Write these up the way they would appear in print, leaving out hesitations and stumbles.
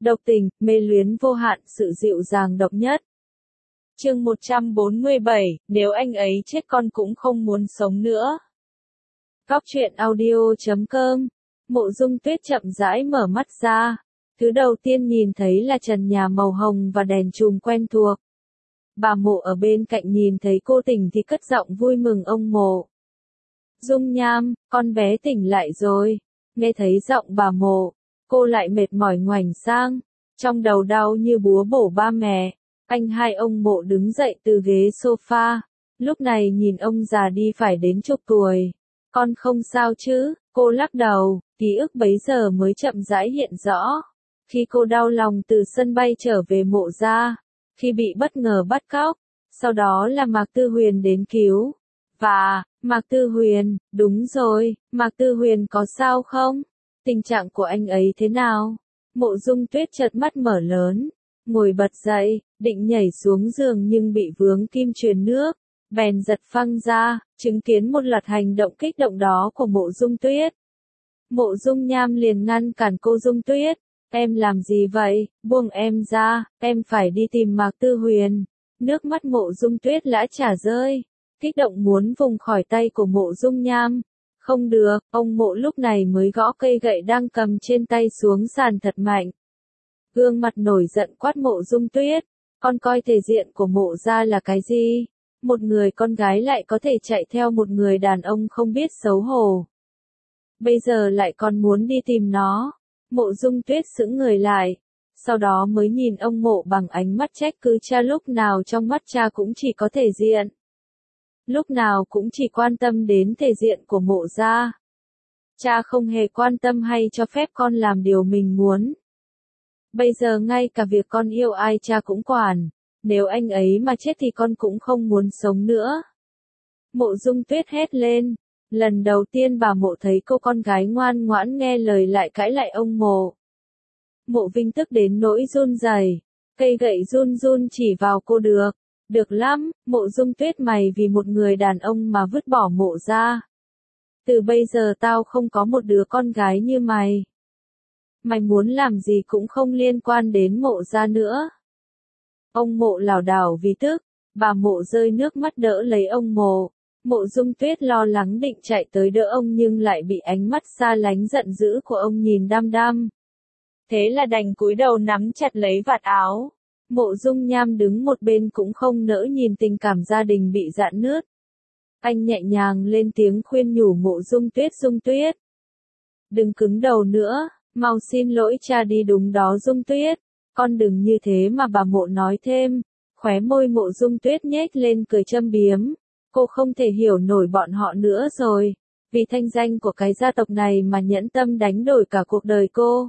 độc tình, mê luyến vô hạn, sự dịu dàng độc nhất. Chương 147, nếu anh ấy chết con cũng không muốn sống nữa. Góc truyện audio.com. Mộ Dung Tuyết chậm rãi mở mắt ra. Thứ đầu tiên nhìn thấy là trần nhà màu hồng và đèn chùm quen thuộc. Bà Mộ ở bên cạnh nhìn thấy cô tỉnh thì cất giọng vui mừng ông Mộ. Dung Nham, con bé tỉnh lại rồi. Nghe thấy giọng bà Mộ, cô lại mệt mỏi ngoảnh sang, trong đầu đau như búa bổ ba mẹ. Hai ông Mộ đứng dậy từ ghế sofa, lúc này nhìn ông già đi phải đến chục tuổi. Con không sao chứ? Cô lắc đầu, ký ức bấy giờ mới chậm rãi hiện rõ. Khi cô đau lòng từ sân bay trở về Mộ gia, khi bị bất ngờ bắt cóc, sau đó là Mạc Tư Huyền đến cứu. Và, Mạc Tư Huyền, đúng rồi, Mạc Tư Huyền có sao không? Tình trạng của anh ấy thế nào? Mộ Dung Tuyết chợt mắt mở lớn, ngồi bật dậy, định nhảy xuống giường nhưng bị vướng kim truyền nước, bèn giật phăng ra, chứng kiến một loạt hành động kích động đó của Mộ Dung Tuyết. Mộ Dung Nham liền ngăn cản cô Dung Tuyết, em làm gì vậy, buông em ra, em phải đi tìm Mạc Tư Huyền. Nước mắt Mộ Dung Tuyết lã chả rơi, kích động muốn vùng khỏi tay của Mộ Dung Nham. Không được, ông Mộ lúc này mới gõ cây gậy đang cầm trên tay xuống sàn thật mạnh. Gương mặt nổi giận quát Mộ Dung Tuyết, con coi thể diện của Mộ gia là cái gì? Một người con gái lại có thể chạy theo một người đàn ông không biết xấu hổ. Bây giờ lại còn muốn đi tìm nó. Mộ Dung Tuyết sững người lại, sau đó mới nhìn ông Mộ bằng ánh mắt trách cứ, cha lúc nào trong mắt cha cũng chỉ có thể diện. Lúc nào cũng chỉ quan tâm đến thể diện của Mộ gia. Cha không hề quan tâm hay cho phép con làm điều mình muốn. Bây giờ ngay cả việc con yêu ai cha cũng quản, nếu anh ấy mà chết thì con cũng không muốn sống nữa. Mộ Dung Tuyết hét lên, lần đầu tiên bà Mộ thấy cô con gái ngoan ngoãn nghe lời lại cãi lại ông Mộ. Mộ Vinh tức đến nỗi run rẩy, cây gậy run run chỉ vào cô được. Được lắm, Mộ Dung Tuyết, mày vì một người đàn ông mà vứt bỏ Mộ gia. Từ bây giờ tao không có một đứa con gái như mày. Mày muốn làm gì cũng không liên quan đến Mộ gia nữa. Ông Mộ lảo đảo vì tức, bà Mộ rơi nước mắt đỡ lấy ông Mộ. Mộ Dung Tuyết lo lắng định chạy tới đỡ ông nhưng lại bị ánh mắt xa lánh giận dữ của ông nhìn đăm đăm. Thế là đành cúi đầu nắm chặt lấy vạt áo. Mộ Dung Nham đứng một bên cũng không nỡ nhìn tình cảm gia đình bị rạn nứt. Anh nhẹ nhàng lên tiếng khuyên nhủ Mộ Dung Tuyết, Dung Tuyết. Đừng cứng đầu nữa, mau xin lỗi cha đi. Đúng đó Dung Tuyết, con đừng như thế mà. Bà Mộ nói thêm, khóe môi Mộ Dung Tuyết nhếch lên cười châm biếm. Cô không thể hiểu nổi bọn họ nữa rồi, vì thanh danh của cái gia tộc này mà nhẫn tâm đánh đổi cả cuộc đời cô.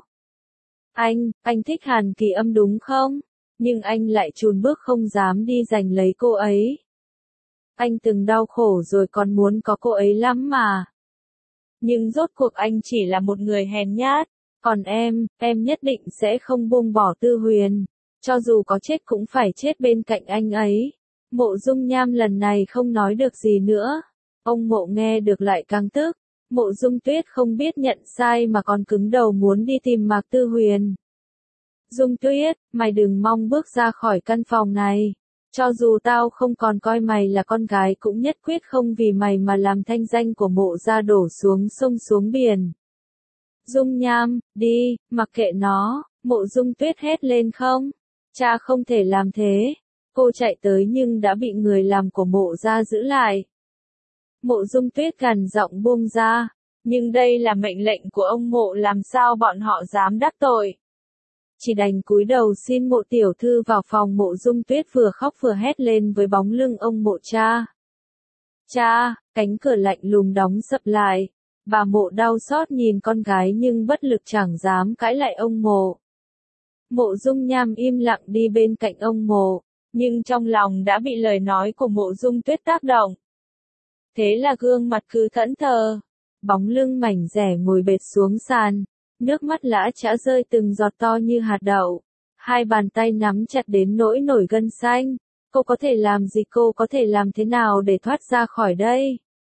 Anh thích Hàn Kỳ Âm đúng không? Nhưng anh lại chùn bước không dám đi giành lấy cô ấy. Anh từng đau khổ rồi còn muốn có cô ấy lắm mà. Nhưng rốt cuộc anh chỉ là một người hèn nhát. Còn em nhất định sẽ không buông bỏ Tư Huyền. Cho dù có chết cũng phải chết bên cạnh anh ấy. Mộ Dung Nham lần này không nói được gì nữa. Ông Mộ nghe được lại càng tức. Mộ Dung Tuyết không biết nhận sai mà còn cứng đầu muốn đi tìm Mạc Tư Huyền. Dung Tuyết, mày đừng mong bước ra khỏi căn phòng này. Cho dù tao không còn coi mày là con gái cũng nhất quyết không vì mày mà làm thanh danh của Mộ gia đổ xuống sông xuống biển. Dung Nham, đi, mặc kệ nó. Mộ Dung Tuyết hét lên, không. Cha không thể làm thế. Cô chạy tới nhưng đã bị người làm của Mộ gia giữ lại. Mộ Dung Tuyết gằn giọng buông ra. Nhưng đây là mệnh lệnh của ông Mộ, làm sao bọn họ dám đắc tội. Chỉ đành cúi đầu xin Mộ tiểu thư vào phòng. Mộ Dung Tuyết vừa khóc vừa hét lên với bóng lưng ông Mộ. Cha! Cha! Cánh cửa lạnh lùng đóng sập lại. Bà Mộ đau xót nhìn con gái nhưng bất lực chẳng dám cãi lại ông Mộ. Mộ Dung Nham im lặng đi bên cạnh ông Mộ, nhưng trong lòng đã bị lời nói của Mộ Dung Tuyết tác động. Thế là gương mặt cứ thẫn thờ, bóng lưng mảnh dẻ ngồi bệt xuống sàn, nước mắt lã chã rơi từng giọt to như hạt đậu. Hai bàn tay nắm chặt đến nỗi nổi gân xanh. Cô có thể làm gì, cô có thể làm thế nào để thoát ra khỏi đây?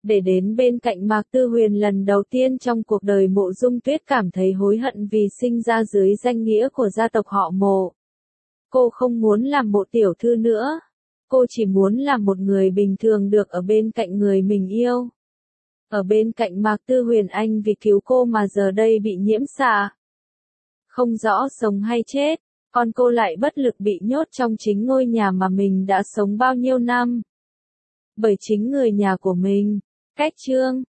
Để đến bên cạnh Mạc Tư Huyền lần đầu tiên trong cuộc đời, Mộ Dung Tuyết cảm thấy hối hận vì sinh ra dưới danh nghĩa của gia tộc họ Mộ. Cô không muốn làm một tiểu thư nữa. Cô chỉ muốn làm một người bình thường được ở bên cạnh người mình yêu. Ở bên cạnh Mạc Tư Huyền, anh vì cứu cô mà giờ đây bị nhiễm xạ. Không rõ sống hay chết, còn cô lại bất lực bị nhốt trong chính ngôi nhà mà mình đã sống bao nhiêu năm. Bởi chính người nhà của mình. Cách chương